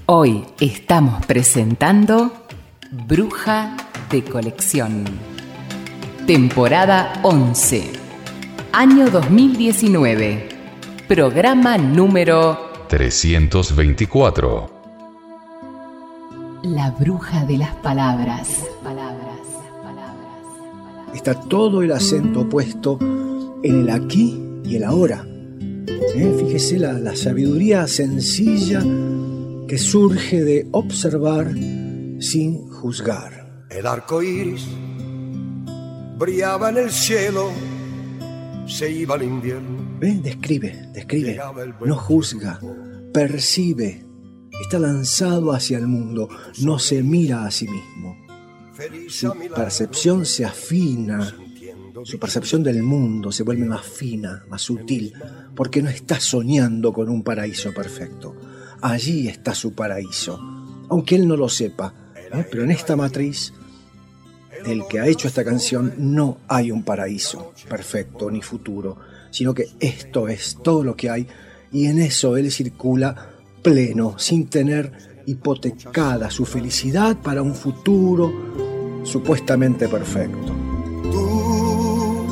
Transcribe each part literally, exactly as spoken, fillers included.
Hoy estamos presentando Bruja de Colección. Temporada once. Año dos mil diecinueve. Programa número trescientos veinticuatro. La bruja de las palabras. Palabras, palabras. Está todo el acento puesto en el aquí y el ahora. ¿Eh? Fíjese la, la sabiduría sencilla que surge de observar sin juzgar. El arco iris brillaba en el cielo, se iba al invierno. ¿Ve? Describe, describe, no juzga, percibe, está lanzado hacia el mundo, no se mira a sí mismo. Su percepción se afina, su percepción del mundo se vuelve más fina, más sutil, porque no está soñando con un paraíso perfecto. Allí está su paraíso, aunque él no lo sepa, ¿eh? Pero en esta matriz del que ha hecho esta canción no hay un paraíso perfecto ni futuro, sino que esto es todo lo que hay, y en eso él circula pleno, sin tener hipotecada su felicidad para un futuro supuestamente perfecto. Tú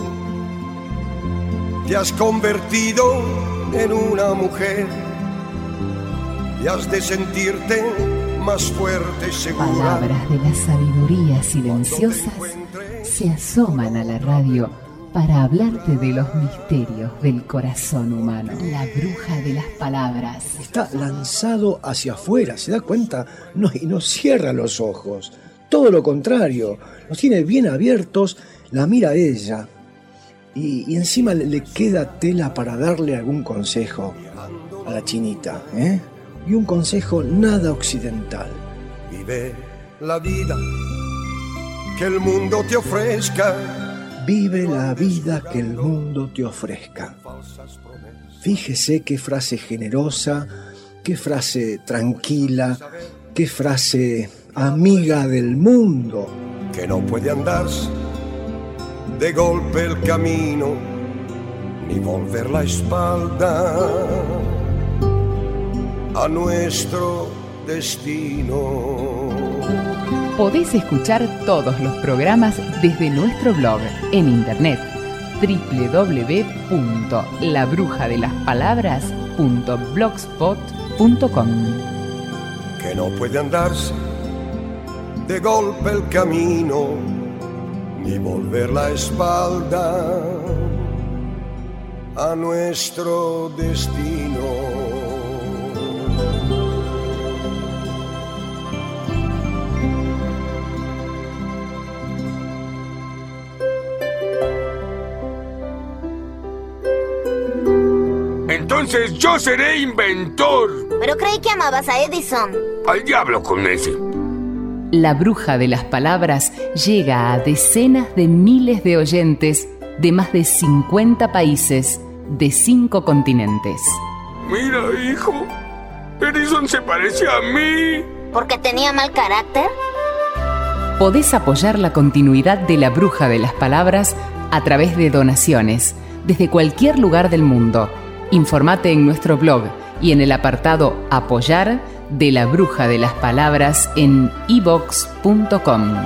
te has convertido en una mujer y has de sentirte más fuerte y segura. Palabras de la sabiduría silenciosas se asoman a la radio para hablarte de los misterios del corazón humano. La bruja de las palabras. Está lanzado hacia afuera, ¿se da cuenta? No, y no cierra los ojos. Todo lo contrario, los tiene bien abiertos, la mira a ella. Y, y encima le, le queda tela para darle algún consejo a la chinita, ¿eh? Y un consejo nada occidental. Vive la vida que el mundo te ofrezca. Vive la vida que el mundo te ofrezca. Fíjese qué frase generosa, qué frase tranquila, qué frase amiga del mundo. Que no puede andarse de golpe el camino, ni volver la espalda a nuestro destino. Podés escuchar todos los programas desde nuestro blog en internet doble u doble u doble u punto la bruja de las palabras punto blogspot punto com. Que no puede andarse de golpe el camino, ni volver la espalda a nuestro destino. Entonces yo seré inventor. Pero creí que amabas a Edison. Al diablo con ese. La bruja de las palabras llega a decenas de miles de oyentes de más de cincuenta países, de cinco continentes. Mira, hijo, Edison se parece a mí. ¿Porque tenía mal carácter? Podés apoyar la continuidad de la bruja de las palabras a través de donaciones, desde cualquier lugar del mundo. Informate en nuestro blog y en el apartado Apoyar de la Bruja de las Palabras en i vox punto com.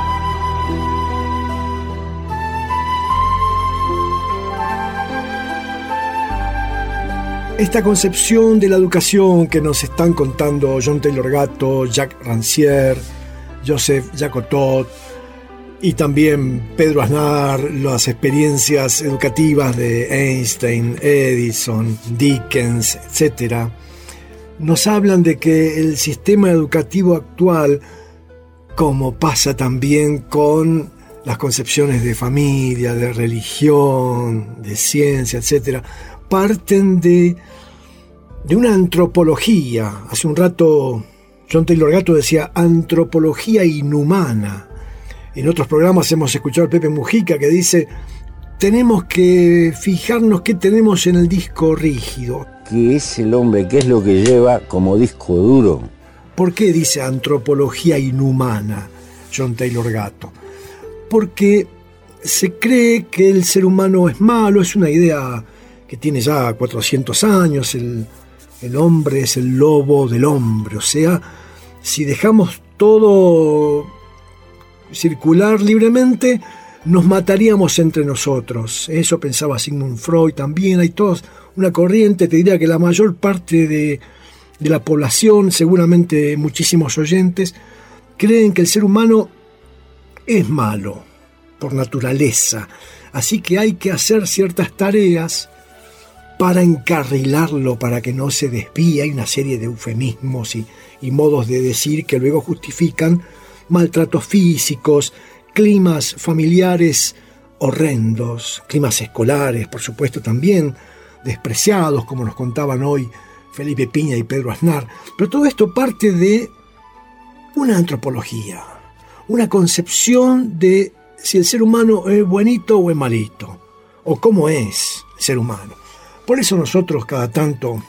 Esta concepción de la educación que nos están contando John Taylor Gatto, Jacques Rancière, Joseph Jacotot y también Pedro Aznar, las experiencias educativas de Einstein, Edison, Dickens, etcétera, nos hablan de que el sistema educativo actual, como pasa también con las concepciones de familia, de religión, de ciencia, etcétera, parten de, de una antropología. Hace un rato John Taylor Gatto decía antropología inhumana. En otros programas hemos escuchado a Pepe Mujica que dice: tenemos que fijarnos qué tenemos en el disco rígido. ¿Qué es el hombre? ¿Qué es lo que lleva como disco duro? ¿Por qué dice antropología inhumana John Taylor Gatto? Porque se cree que el ser humano es malo, es una idea que tiene ya cuatrocientos años, el, El hombre es el lobo del hombre. O sea, si dejamos todo circular libremente, nos mataríamos entre nosotros. Eso pensaba Sigmund Freud también. Hay toda una corriente, te diría que la mayor parte de, de la población, seguramente muchísimos oyentes, creen que el ser humano es malo por naturaleza. Así que hay que hacer ciertas tareas para encarrilarlo, para que no se desvíe. Hay una serie de eufemismos y, y modos de decir que luego justifican maltratos físicos, climas familiares horrendos, climas escolares, por supuesto, también despreciados, como nos contaban hoy Felipe Piña y Pedro Aznar. Pero todo esto parte de una antropología, una concepción de si el ser humano es buenito o es malito, o cómo es el ser humano. Por eso nosotros cada tanto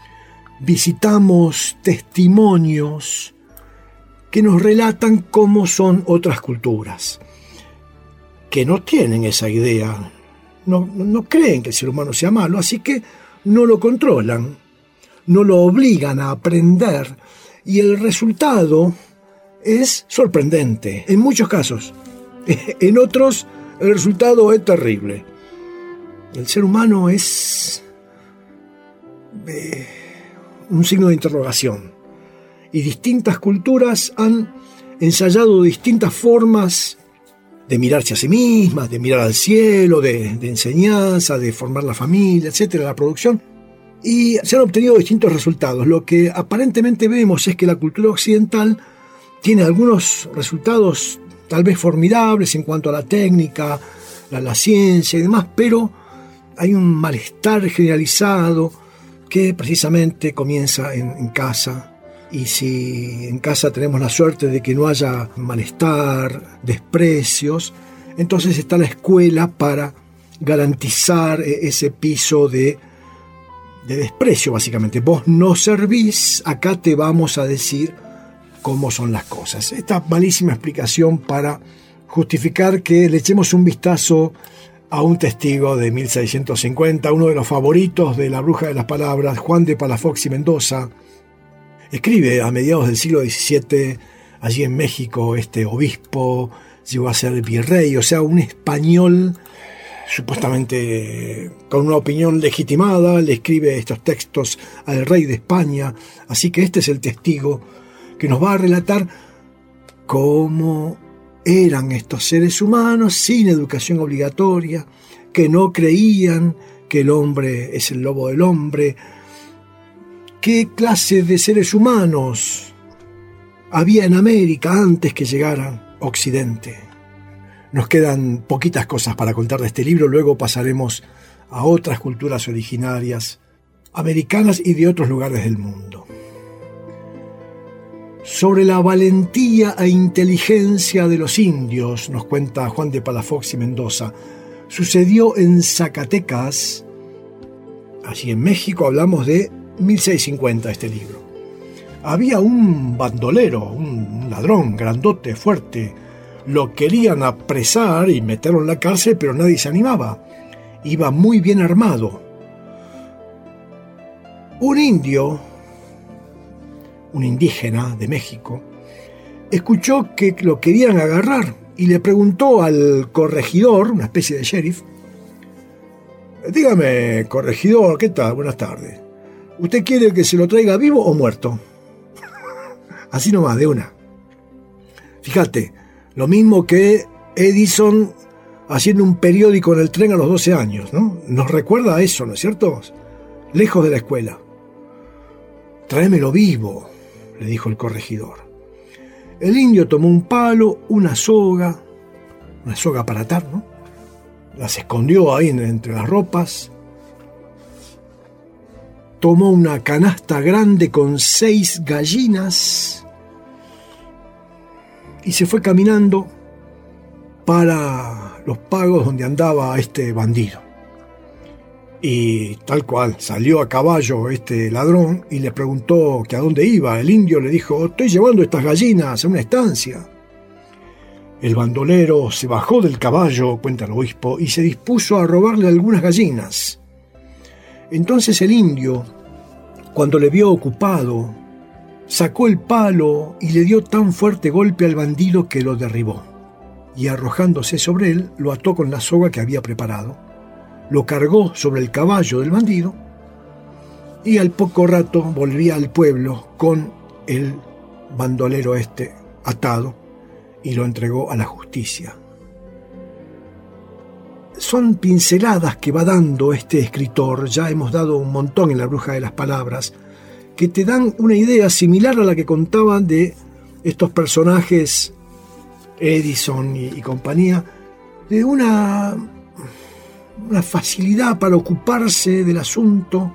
visitamos testimonios que nos relatan cómo son otras culturas, que no tienen esa idea, no, no creen que el ser humano sea malo, así que no lo controlan, no lo obligan a aprender, y el resultado es sorprendente, en muchos casos. En otros, el resultado es terrible. El ser humano es eh, un signo de interrogación. Y distintas culturas han ensayado distintas formas de mirarse a sí mismas, de mirar al cielo, de, de enseñanza, de formar la familia, etcétera, la producción. Y se han obtenido distintos resultados. Lo que aparentemente vemos es que la cultura occidental tiene algunos resultados tal vez formidables en cuanto a la técnica, la, la ciencia y demás, pero hay un malestar generalizado que precisamente comienza en, en casa. Y si en casa tenemos la suerte de que no haya malestar, desprecios, entonces está la escuela para garantizar ese piso de, de desprecio, básicamente. Vos no servís, acá te vamos a decir cómo son las cosas. Esta malísima explicación para justificar que le echemos un vistazo a un testigo de mil seiscientos cincuenta, uno de los favoritos de la Bruja de las Palabras, Juan de Palafox y Mendoza. Escribe a mediados del siglo diecisiete, allí en México, este obispo llegó a ser virrey, o sea, un español supuestamente con una opinión legitimada, le escribe estos textos al rey de España. Así que este es el testigo que nos va a relatar cómo eran estos seres humanos sin educación obligatoria, que no creían que el hombre es el lobo del hombre, qué clase de seres humanos había en América antes que llegaran a Occidente. Nos quedan poquitas cosas para contar de este libro, luego pasaremos a otras culturas originarias americanas y de otros lugares del mundo. Sobre la valentía e inteligencia de los indios, nos cuenta Juan de Palafox y Mendoza, sucedió en Zacatecas, allí en México. Hablamos de mil seiscientos cincuenta, este libro. Había un bandolero, un ladrón grandote, fuerte. Lo querían apresar y meterlo en la cárcel, pero nadie se animaba. Iba muy bien armado. Un indio, un indígena de México, escuchó que lo querían agarrar y le preguntó al corregidor, una especie de sheriff: dígame, corregidor, ¿qué tal? Buenas tardes. ¿Usted quiere que se lo traiga vivo o muerto? Así nomás, de una. Fíjate, lo mismo que Edison haciendo un periódico en el tren a los doce años, ¿no? Nos recuerda a eso, ¿no es cierto? Lejos de la escuela. Tráemelo vivo, le dijo el corregidor. El indio tomó un palo, una soga, una soga para atar, ¿no? Las escondió ahí entre las ropas. Tomó una canasta grande con seis gallinas y se fue caminando para los pagos donde andaba este bandido. Y tal cual, salió a caballo este ladrón y le preguntó que a dónde iba. El indio le dijo: estoy llevando estas gallinas a una estancia. El bandolero se bajó del caballo, cuenta el obispo, y se dispuso a robarle algunas gallinas. Entonces el indio Cuando le vio ocupado, sacó el palo y le dio tan fuerte golpe al bandido que lo derribó, y arrojándose sobre él, lo ató con la soga que había preparado, lo cargó sobre el caballo del bandido, y al poco rato volvía al pueblo con el bandolero este atado y lo entregó a la justicia. Son pinceladas que va dando este escritor, ya hemos dado un montón en La Bruja de las Palabras, que te dan una idea similar a la que contaban de estos personajes, Edison y, y compañía, de una, una facilidad para ocuparse del asunto,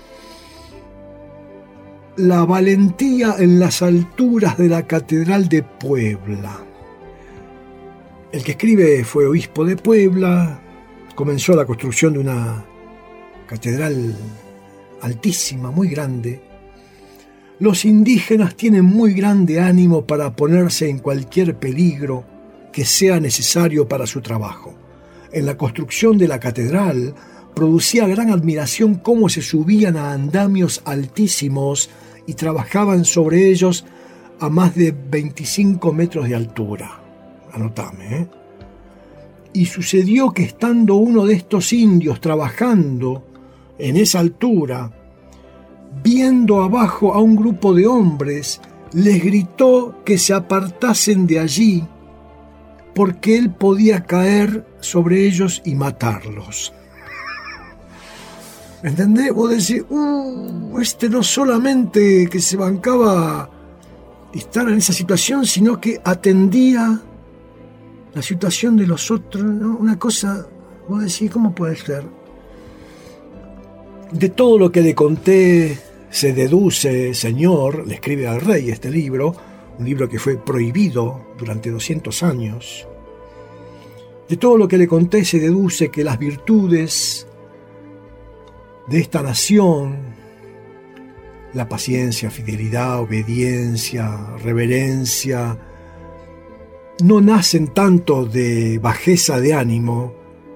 la valentía en las alturas de la Catedral de Puebla. El que escribe fue obispo de Puebla, comenzó la construcción de una catedral altísima, muy grande. Los indígenas tienen muy grande ánimo para ponerse en cualquier peligro que sea necesario para su trabajo. En la construcción de la catedral producía gran admiración cómo se subían a andamios altísimos y trabajaban sobre ellos a más de veinticinco metros de altura. Anotame, ¿eh? Y sucedió que estando uno de estos indios trabajando en esa altura, viendo abajo a un grupo de hombres, les gritó que se apartasen de allí, porque él podía caer sobre ellos y matarlos. ¿Entendés? Vos decís, uh, este no solamente que se bancaba estar en esa situación, sino que atendía la situación de los otros, ¿no? Una cosa, vos decís, ¿cómo puede ser? De todo lo que le conté se deduce, señor, le escribe al rey este libro, un libro que fue prohibido durante doscientos años. De todo lo que le conté se deduce que las virtudes de esta nación, la paciencia, fidelidad, obediencia, reverencia, no nacen tanto de bajeza de ánimo,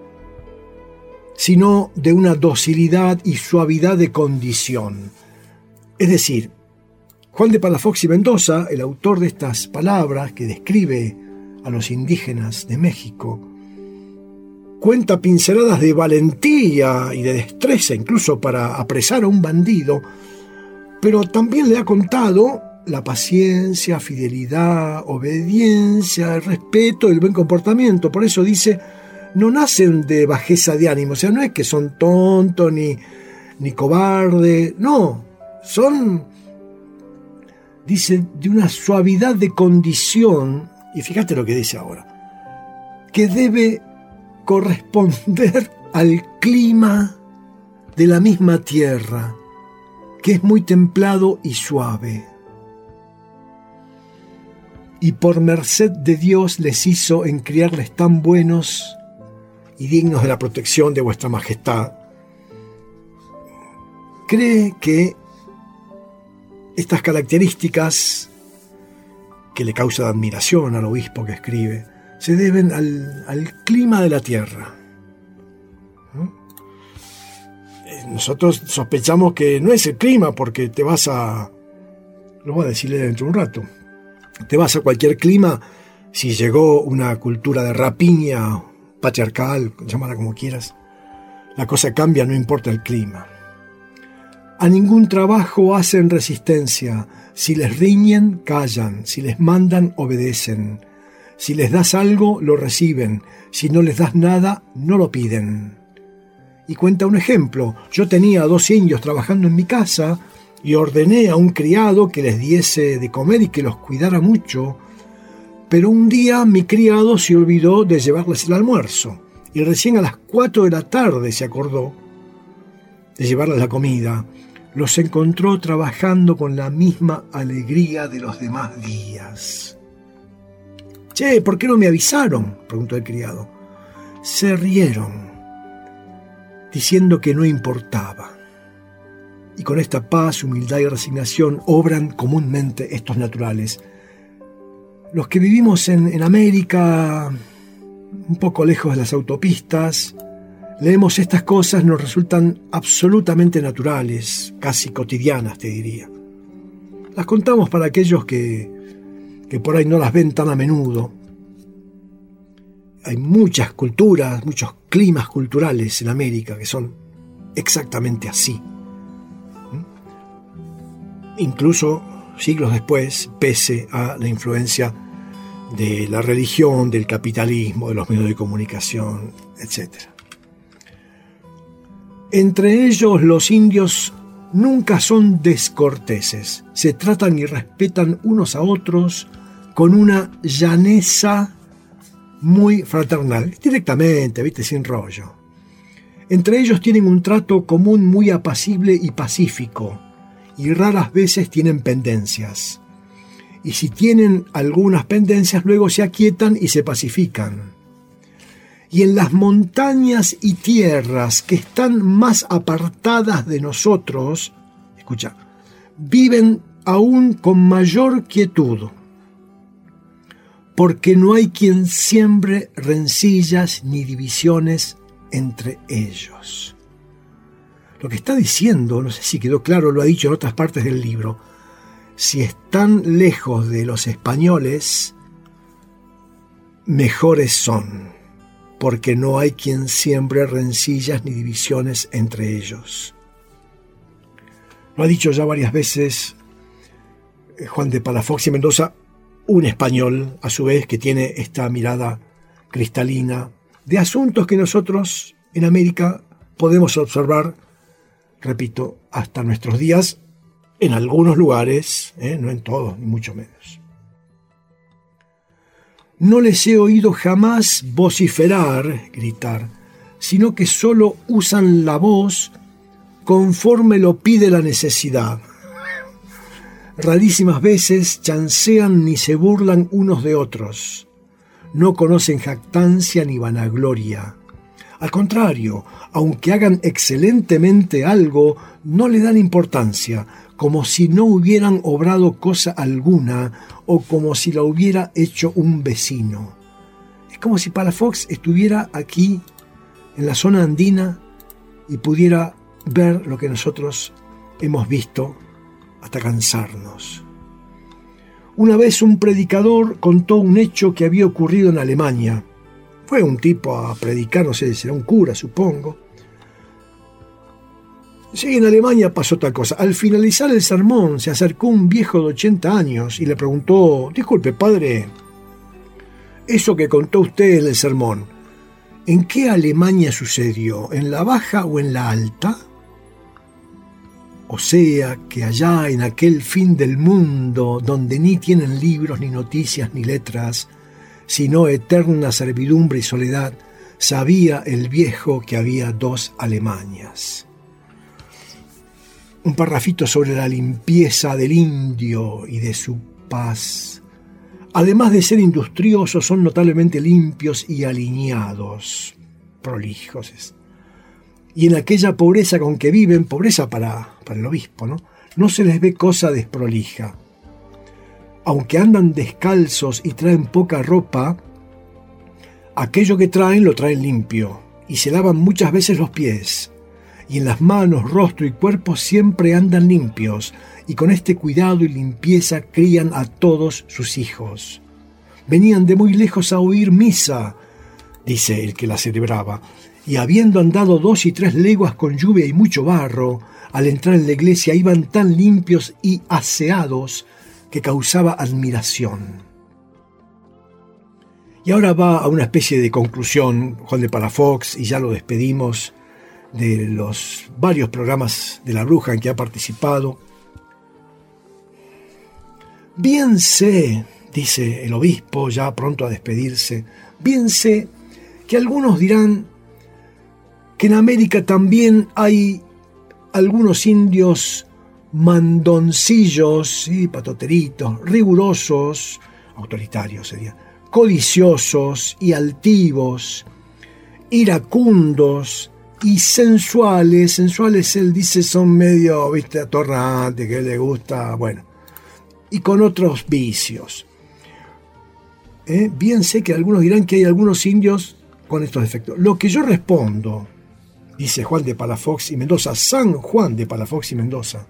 sino de una docilidad y suavidad de condición. Es decir, Juan de Palafox y Mendoza, el autor de estas palabras que describe a los indígenas de México, cuenta pinceladas de valentía y de destreza, incluso para apresar a un bandido, pero también le ha contado la paciencia, fidelidad, obediencia, el respeto y el buen comportamiento. Por eso dice, no nacen de bajeza de ánimo, o sea, no es que son tontos ni, ni cobardes, no, son, dice, de una suavidad de condición, y fíjate lo que dice ahora, que debe corresponder al clima de la misma tierra, que es muy templado y suave. Y por merced de Dios les hizo en criarles tan buenos y dignos de la protección de vuestra majestad. Cree que estas características que le causan admiración al obispo que escribe se deben al, al clima de la tierra. ¿No? Nosotros sospechamos que no es el clima, porque te vas a... Lo voy a decirle dentro de un rato. Te vas a cualquier clima, si llegó una cultura de rapiña patriarcal, llámala como quieras, la cosa cambia, no importa el clima. A ningún trabajo hacen resistencia. Si les riñen, callan. Si les mandan, obedecen. Si les das algo, lo reciben. Si no les das nada, no lo piden. Y cuenta un ejemplo. Yo tenía dos indios trabajando en mi casa y ordené a un criado que les diese de comer y que los cuidara mucho. Pero un día mi criado se olvidó de llevarles el almuerzo. Y recién a las cuatro de la tarde se acordó de llevarles la comida. Los encontró trabajando con la misma alegría de los demás días. «Che, ¿por qué no me avisaron?», preguntó el criado. Se rieron, diciendo que no importaba. Y con esta paz, humildad y resignación obran comúnmente estos naturales. Los que vivimos en, en América, un poco lejos de las autopistas, leemos estas cosas, nos resultan absolutamente naturales, casi cotidianas, te diría. Las contamos para aquellos que, que por ahí no las ven tan a menudo. Hay muchas culturas, muchos climas culturales en América que son exactamente así. Incluso siglos después, pese a la influencia de la religión, del capitalismo, de los medios de comunicación, etcétera. Entre ellos, los indios nunca son descorteses. Se tratan y respetan unos a otros con una llaneza muy fraternal, directamente, ¿viste? Sin rollo. Entre ellos tienen un trato común muy apacible y pacífico, y raras veces tienen pendencias. Y si tienen algunas pendencias, luego se aquietan y se pacifican. Y en las montañas y tierras que están más apartadas de nosotros, escucha, viven aún con mayor quietud, porque no hay quien siembre rencillas ni divisiones entre ellos. Lo que está diciendo, no sé si quedó claro, lo ha dicho en otras partes del libro, si están lejos de los españoles, mejores son, porque no hay quien siembre rencillas ni divisiones entre ellos. Lo ha dicho ya varias veces Juan de Palafox y Mendoza, un español, a su vez, que tiene esta mirada cristalina de asuntos que nosotros en América podemos observar, repito, hasta nuestros días, en algunos lugares, ¿eh? No en todos, ni mucho menos. No les he oído jamás vociferar, gritar, sino que solo usan la voz conforme lo pide la necesidad. Rarísimas veces chancean ni se burlan unos de otros. No conocen jactancia ni vanagloria. Al contrario, aunque hagan excelentemente algo, no le dan importancia, como si no hubieran obrado cosa alguna o como si la hubiera hecho un vecino. Es como si Palafox estuviera aquí, en la zona andina, y pudiera ver lo que nosotros hemos visto hasta cansarnos. Una vez un predicador contó un hecho que había ocurrido en Alemania. Fue un tipo a predicar, no sé, será un cura, supongo. Sí, en Alemania pasó tal cosa. Al finalizar el sermón se acercó un viejo de ochenta años y le preguntó: disculpe, padre, eso que contó usted en el sermón, ¿en qué Alemania sucedió? ¿En la baja o en la alta? O sea, que allá en aquel fin del mundo, donde ni tienen libros, ni noticias, ni letras, sino eterna servidumbre y soledad, sabía el viejo que había dos Alemanias. Un parrafito sobre la limpieza del indio y de su paz. Además de ser industriosos, son notablemente limpios y alineados, prolijos. Y en aquella pobreza con que viven, pobreza para, para el obispo, ¿no? No se les ve cosa desprolija. Aunque andan descalzos y traen poca ropa, aquello que traen lo traen limpio y se lavan muchas veces los pies. Y en las manos, rostro y cuerpo siempre andan limpios, y con este cuidado y limpieza crían a todos sus hijos. Venían de muy lejos a oír misa, dice el que la celebraba, y habiendo andado dos y tres leguas con lluvia y mucho barro, al entrar en la iglesia iban tan limpios y aseados que causaba admiración. Y ahora va a una especie de conclusión Juan de Palafox, y ya lo despedimos, de los varios programas de La Bruja en que ha participado. Bien sé, dice el obispo, ya pronto a despedirse, bien sé que algunos dirán que en América también hay algunos indios mandoncillos, ¿sí? Patoteritos, rigurosos, autoritarios sería, codiciosos y altivos, iracundos y sensuales. Sensuales, él dice, son medio, viste, atorrantes, que le gusta, bueno, y con otros vicios. ¿Eh? Bien sé que algunos dirán que hay algunos indios con estos defectos. Lo que yo respondo, dice Juan de Palafox y Mendoza, San Juan de Palafox y Mendoza,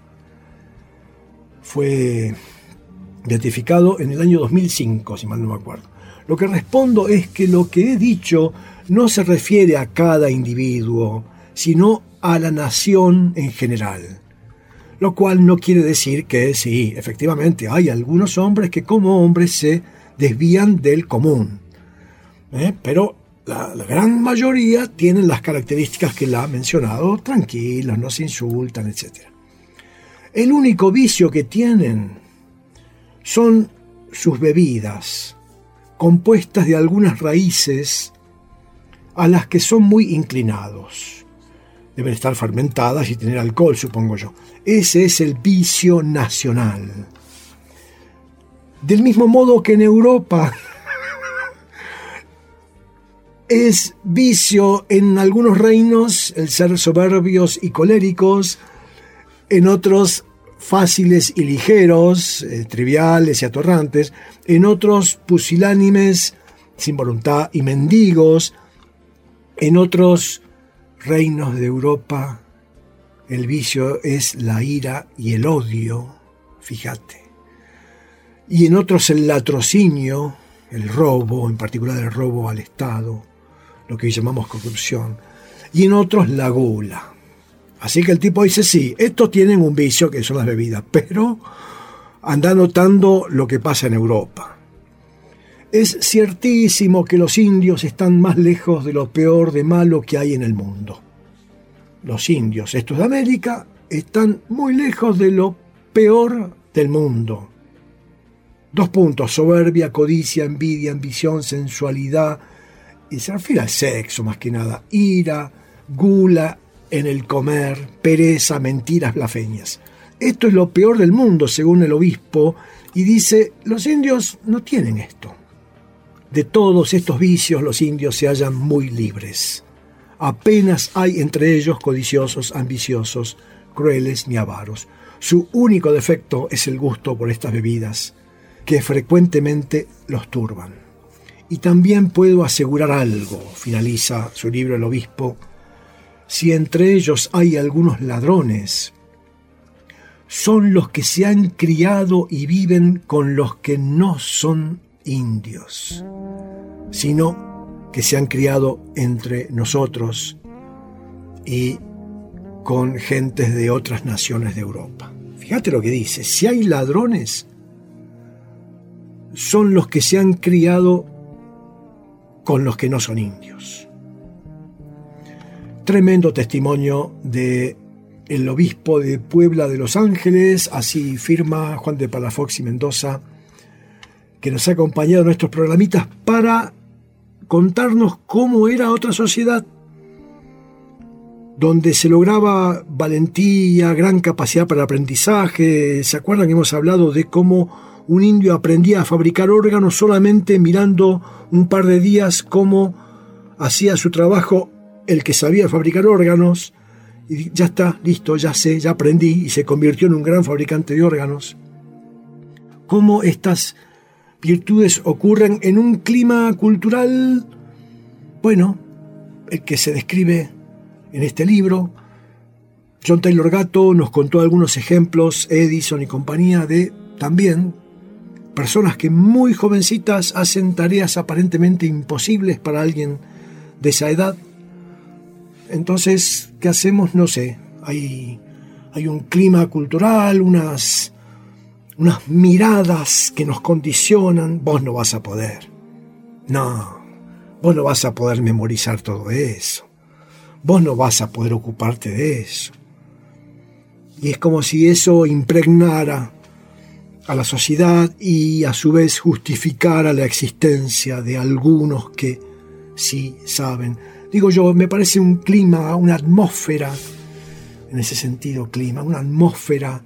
fue beatificado en el año dos mil cinco, si mal no me acuerdo. Lo que respondo es que lo que he dicho no se refiere a cada individuo, sino a la nación en general. Lo cual no quiere decir que sí, efectivamente, hay algunos hombres que como hombres se desvían del común. ¿Eh? Pero la, la gran mayoría tienen las características que la ha mencionado, tranquilos, no se insultan, etcétera. El único vicio que tienen son sus bebidas, compuestas de algunas raíces a las que son muy inclinados. Deben estar fermentadas y tener alcohol, supongo yo. Ese es el vicio nacional. Del mismo modo que en Europa es vicio en algunos reinos el ser soberbios y coléricos, en otros fáciles y ligeros, eh, triviales y atorrantes, en otros pusilánimes, sin voluntad y mendigos, en otros reinos de Europa el vicio es la ira y el odio, fíjate, y en otros el latrocinio, el robo, en particular el robo al Estado, lo que llamamos corrupción, y en otros la gula. Así que el tipo dice, sí, estos tienen un vicio que son las bebidas, pero anda notando lo que pasa en Europa. Es ciertísimo que los indios están más lejos de lo peor de malo que hay en el mundo. Los indios, estos de América, están muy lejos de lo peor del mundo. Dos puntos: soberbia, codicia, envidia, ambición, sensualidad, y se refiere al sexo más que nada, ira, gula en el comer, pereza, mentiras, blasfemias. Esto es lo peor del mundo, según el obispo, y dice, los indios no tienen esto. De todos estos vicios los indios se hallan muy libres. Apenas hay entre ellos codiciosos, ambiciosos, crueles ni avaros. Su único defecto es el gusto por estas bebidas, que frecuentemente los turban. Y también puedo asegurar algo, finaliza su libro el obispo, si entre ellos hay algunos ladrones, son los que se han criado y viven con los que no son indios, sino que se han criado entre nosotros y con gentes de otras naciones de Europa. Fíjate lo que dice, si hay ladrones, son los que se han criado con los que no son indios. Tremendo testimonio de el obispo de Puebla de Los Ángeles, así firma Juan de Palafox y Mendoza, que nos ha acompañado en nuestros programitas para contarnos cómo era otra sociedad donde se lograba valentía, gran capacidad para aprendizaje. ¿Se acuerdan que hemos hablado de cómo un indio aprendía a fabricar órganos solamente mirando un par de días cómo hacía su trabajo el que sabía fabricar órganos? Y ya está, listo, ya sé, ya aprendí, y se convirtió en un gran fabricante de órganos. ¿Cómo estas virtudes ocurren en un clima cultural? Bueno, el que se describe en este libro. John Taylor Gatto nos contó algunos ejemplos, Edison y compañía, de también personas que muy jovencitas hacen tareas aparentemente imposibles para alguien de esa edad. Entonces, ¿qué hacemos? No sé. Hay, hay un clima cultural, unas, unas miradas que nos condicionan. Vos no vas a poder. No, vos no vas a poder memorizar todo eso. Vos no vas a poder ocuparte de eso. Y es como si eso impregnara a la sociedad y a su vez justificara la existencia de algunos que sí saben. Digo yo, me parece un clima, una atmósfera, en ese sentido clima, una atmósfera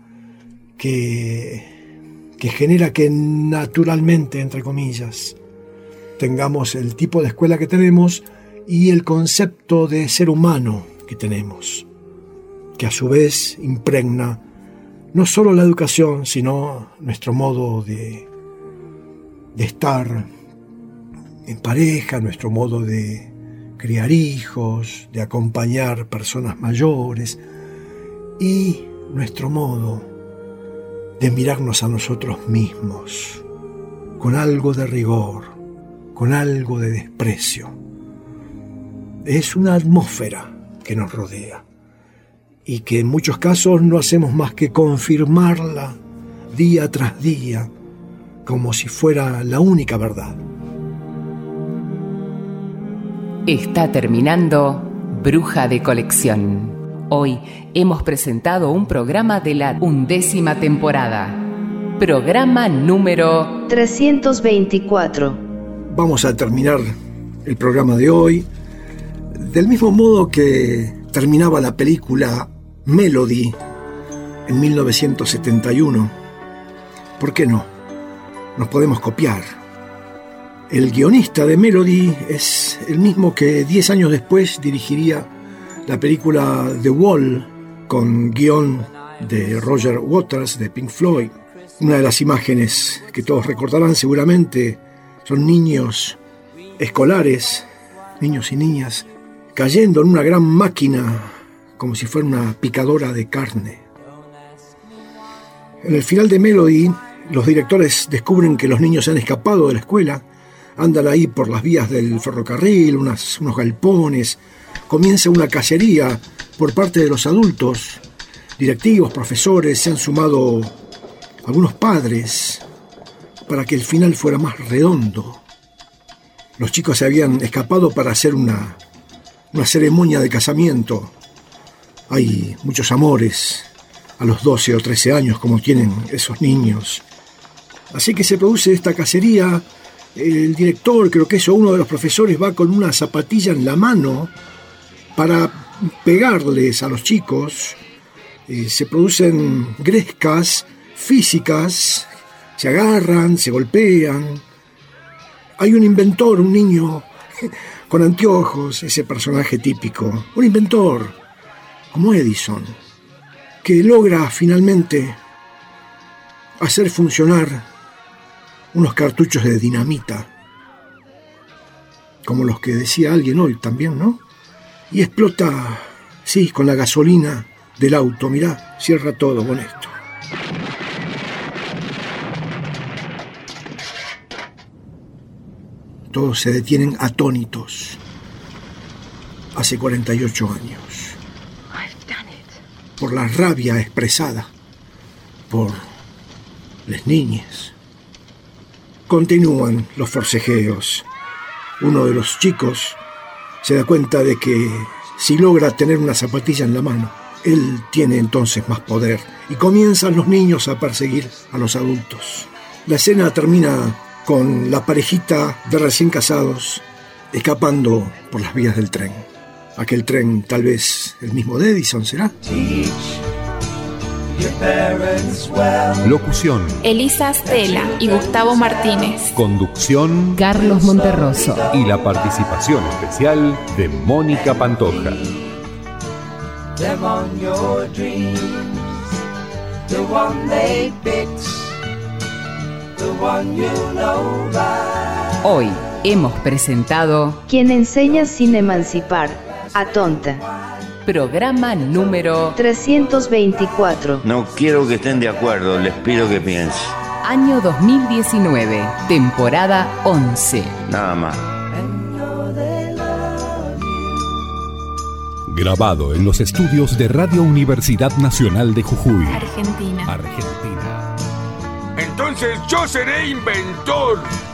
que, que genera que naturalmente, entre comillas, tengamos el tipo de escuela que tenemos y el concepto de ser humano que tenemos, que a su vez impregna no solo la educación, sino nuestro modo de, de estar en pareja, nuestro modo de criar hijos, de acompañar personas mayores y nuestro modo de mirarnos a nosotros mismos con algo de rigor, con algo de desprecio. Es una atmósfera que nos rodea y que en muchos casos no hacemos más que confirmarla día tras día como si fuera la única verdad. Está terminando Bruja de Colección. Hoy hemos presentado un programa de la undécima temporada. Programa número trescientos veinticuatro. Vamos a terminar el programa de hoy del mismo modo que terminaba la película Melody en mil novecientos setenta y uno. ¿Por qué no? Nos podemos copiar. El guionista de Melody es el mismo que diez años después dirigiría la película The Wall, con guión de Roger Waters de Pink Floyd. Una de las imágenes que todos recordarán seguramente son niños escolares, niños y niñas, cayendo en una gran máquina como si fuera una picadora de carne. En el final de Melody, los directores descubren que los niños se han escapado de la escuela, andan ahí por las vías del ferrocarril, unas, unos galpones. Comienza una cacería por parte de los adultos, directivos, profesores. Se han sumado algunos padres para que el final fuera más redondo. Los chicos se habían escapado para hacer una, una ceremonia de casamiento. Hay muchos amores a los doce o trece años, como tienen esos niños. Así que se produce esta cacería. El director, creo que eso, uno de los profesores, va con una zapatilla en la mano para pegarles a los chicos. Eh, se producen grescas físicas, se agarran, se golpean. Hay un inventor, un niño con anteojos, ese personaje típico, un inventor como Edison, que logra finalmente hacer funcionar unos cartuchos de dinamita, como los que decía alguien hoy también, ¿no? Y explota, sí, con la gasolina del auto. Mirá, cierra todo con esto. Todos se detienen atónitos. Hace cuarenta y ocho años. Por la rabia expresada por las niñas. Continúan los forcejeos. Uno de los chicos se da cuenta de que si logra tener una zapatilla en la mano, él tiene entonces más poder, y comienzan los niños a perseguir a los adultos. La escena termina con la parejita de recién casados escapando por las vías del tren. Aquel tren, tal vez el mismo de Edison, ¿será? Locución: Elisa Stella y Gustavo Martínez. Conducción: Carlos Monterroso. Y la participación especial de Mónica Pantoja. Hoy hemos presentado Quien enseña sin emancipar, atonta. Programa número trescientos veinticuatro. No quiero que estén de acuerdo, les pido que piensen. Año dos mil diecinueve, temporada once. Nada más. Grabado en los estudios de Radio Universidad Nacional de Jujuy, Argentina. Argentina. Entonces yo seré inventor.